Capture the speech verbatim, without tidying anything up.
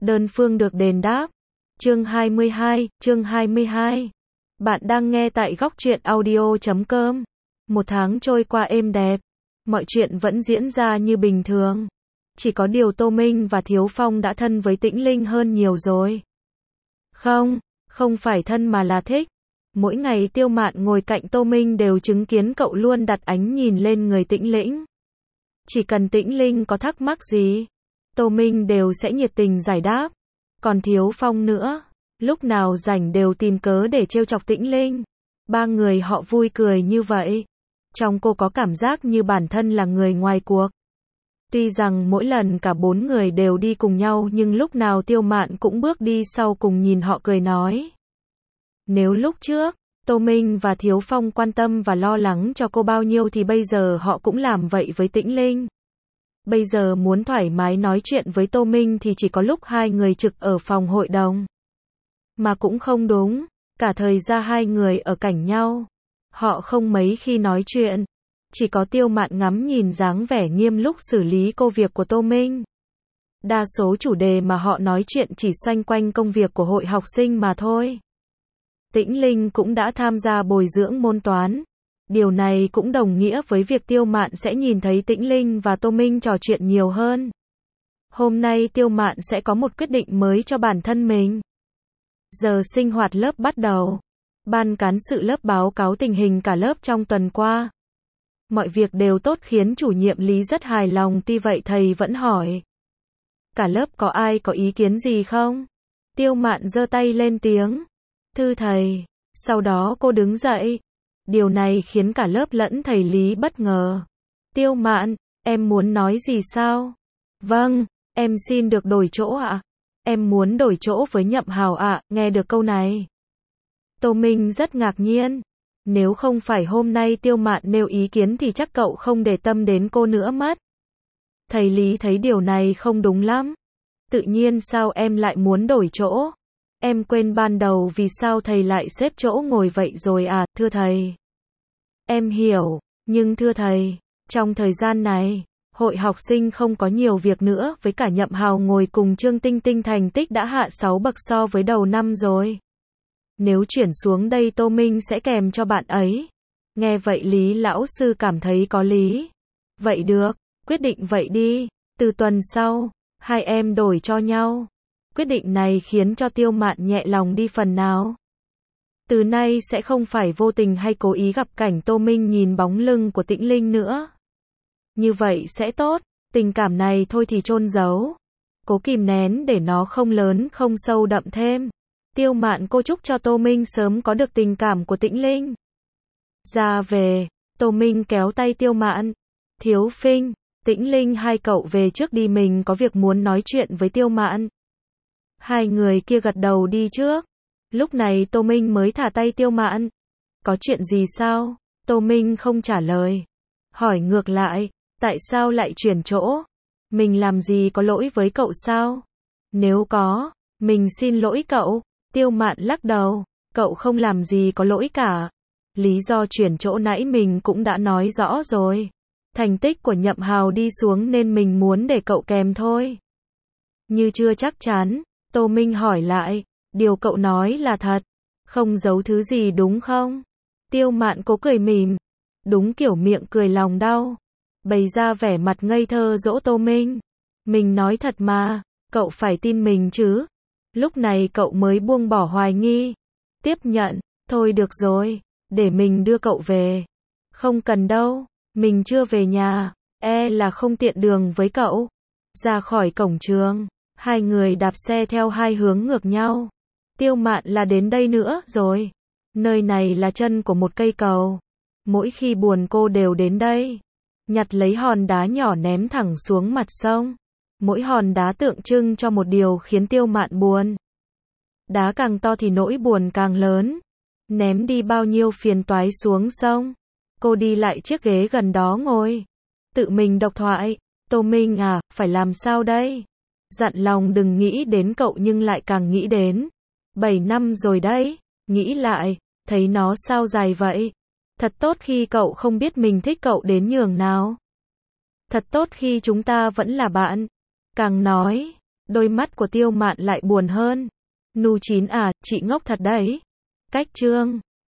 đơn phương được đền đáp. Chương hai mươi hai, chương hai mươi hai. Bạn đang nghe tại góc truyện audio chấm com. Một tháng trôi qua êm đẹp. Mọi chuyện vẫn diễn ra như bình thường. Chỉ có điều Tô Minh và Thiếu Phong đã thân với Tĩnh Linh hơn nhiều rồi. Không, không phải thân mà là thích. Mỗi ngày Tiêu Mạn ngồi cạnh Tô Minh đều chứng kiến cậu luôn đặt ánh nhìn lên người Tĩnh Linh. Chỉ cần Tĩnh Linh có thắc mắc gì, Tô Minh đều sẽ nhiệt tình giải đáp. Còn Thiếu Phong nữa, lúc nào rảnh đều tìm cớ để trêu chọc Tĩnh Linh. Ba người họ vui cười như vậy. Trong cô có cảm giác như bản thân là người ngoài cuộc. Tuy rằng mỗi lần cả bốn người đều đi cùng nhau nhưng lúc nào Tiêu Mạn cũng bước đi sau cùng nhìn họ cười nói. Nếu lúc trước, Tô Minh và Thiếu Phong quan tâm và lo lắng cho cô bao nhiêu thì bây giờ họ cũng làm vậy với Tĩnh Linh. Bây giờ muốn thoải mái nói chuyện với Tô Minh thì chỉ có lúc hai người trực ở phòng hội đồng. Mà cũng không đúng, cả thời gian hai người ở cạnh nhau, họ không mấy khi nói chuyện. Chỉ có Tiêu Mạn ngắm nhìn dáng vẻ nghiêm lúc xử lý công việc của Tô Minh. Đa số chủ đề mà họ nói chuyện chỉ xoay quanh công việc của hội học sinh mà thôi. Tĩnh Linh cũng đã tham gia bồi dưỡng môn toán. Điều này cũng đồng nghĩa với việc Tiêu Mạn sẽ nhìn thấy Tĩnh Linh và Tô Minh trò chuyện nhiều hơn. Hôm nay Tiêu Mạn sẽ có một quyết định mới cho bản thân mình. Giờ sinh hoạt lớp bắt đầu. Ban cán sự lớp báo cáo tình hình cả lớp trong tuần qua. Mọi việc đều tốt khiến chủ nhiệm Lý rất hài lòng, tuy vậy thầy vẫn hỏi. Cả lớp có ai có ý kiến gì không? Tiêu Mạn giơ tay lên tiếng. Thưa thầy. Sau đó cô đứng dậy. Điều này khiến cả lớp lẫn thầy Lý bất ngờ. Tiêu Mạn, em muốn nói gì sao? Vâng, em xin được đổi chỗ ạ. Em muốn đổi chỗ với Nhậm Hào ạ, nghe được câu này. Tô Minh rất ngạc nhiên. Nếu không phải hôm nay Tiêu Mạn nêu ý kiến thì chắc cậu không để tâm đến cô nữa mất. Thầy Lý thấy điều này không đúng lắm. Tự nhiên sao em lại muốn đổi chỗ? Em quên ban đầu vì sao thầy lại xếp chỗ ngồi vậy rồi à, thưa thầy. Em hiểu, nhưng thưa thầy, trong thời gian này, hội học sinh không có nhiều việc nữa, với cả Nhậm Hào ngồi cùng Trương Tinh Tinh thành tích đã hạ sáu bậc so với đầu năm rồi. Nếu chuyển xuống đây Tô Minh sẽ kèm cho bạn ấy. Nghe vậy Lý lão sư cảm thấy có lý. Vậy được, quyết định vậy đi, từ tuần sau, hai em đổi cho nhau. Quyết định này khiến cho Tiêu Mạn nhẹ lòng đi phần nào. Từ nay sẽ không phải vô tình hay cố ý gặp cảnh Tô Minh nhìn bóng lưng của Tĩnh Linh nữa. Như vậy sẽ tốt, tình cảm này thôi thì chôn giấu. Cố kìm nén để nó không lớn không sâu đậm thêm. Tiêu Mạn cô chúc cho Tô Minh sớm có được tình cảm của Tĩnh Linh. Ra về, Tô Minh kéo tay Tiêu Mạn. Thiếu Phinh, Tĩnh Linh hai cậu về trước đi, mình có việc muốn nói chuyện với Tiêu Mạn. Hai người kia gật đầu đi trước. Lúc này Tô Minh mới thả tay Tiêu Mạn. Có chuyện gì sao? Tô Minh không trả lời. Hỏi ngược lại, tại sao lại chuyển chỗ? Mình làm gì có lỗi với cậu sao? Nếu có, mình xin lỗi cậu. Tiêu Mạn lắc đầu, cậu không làm gì có lỗi cả. Lý do chuyển chỗ nãy mình cũng đã nói rõ rồi. Thành tích của Nhậm Hào đi xuống nên mình muốn để cậu kèm thôi. Như chưa chắc chắn, Tô Minh hỏi lại, điều cậu nói là thật, không giấu thứ gì đúng không? Tiêu Mạn cố cười mỉm, đúng kiểu miệng cười lòng đau, bày ra vẻ mặt ngây thơ dỗ Tô Minh. Mình nói thật mà, cậu phải tin mình chứ. Lúc này cậu mới buông bỏ hoài nghi. Tiếp nhận, thôi được rồi, để mình đưa cậu về. Không cần đâu, mình chưa về nhà, e là không tiện đường với cậu. Ra khỏi cổng trường, hai người đạp xe theo hai hướng ngược nhau. Tiêu Mạn là đến đây nữa rồi. Nơi này là chân của một cây cầu. Mỗi khi buồn cô đều đến đây. Nhặt lấy hòn đá nhỏ ném thẳng xuống mặt sông. Mỗi hòn đá tượng trưng cho một điều khiến Tiêu Mạn buồn. Đá càng to thì nỗi buồn càng lớn. Ném đi bao nhiêu phiền toái xuống sông. Cô đi lại chiếc ghế gần đó ngồi. Tự mình độc thoại. Tô Minh à, phải làm sao đây? Dặn lòng đừng nghĩ đến cậu nhưng lại càng nghĩ đến. Bảy năm rồi đấy. Nghĩ lại, thấy nó sao dài vậy? Thật tốt khi cậu không biết mình thích cậu đến nhường nào. Thật tốt khi chúng ta vẫn là bạn. Càng nói, Đôi mắt của Tiêu Mạn lại buồn hơn. Nu Chín à, chị ngốc thật đấy. Cách chương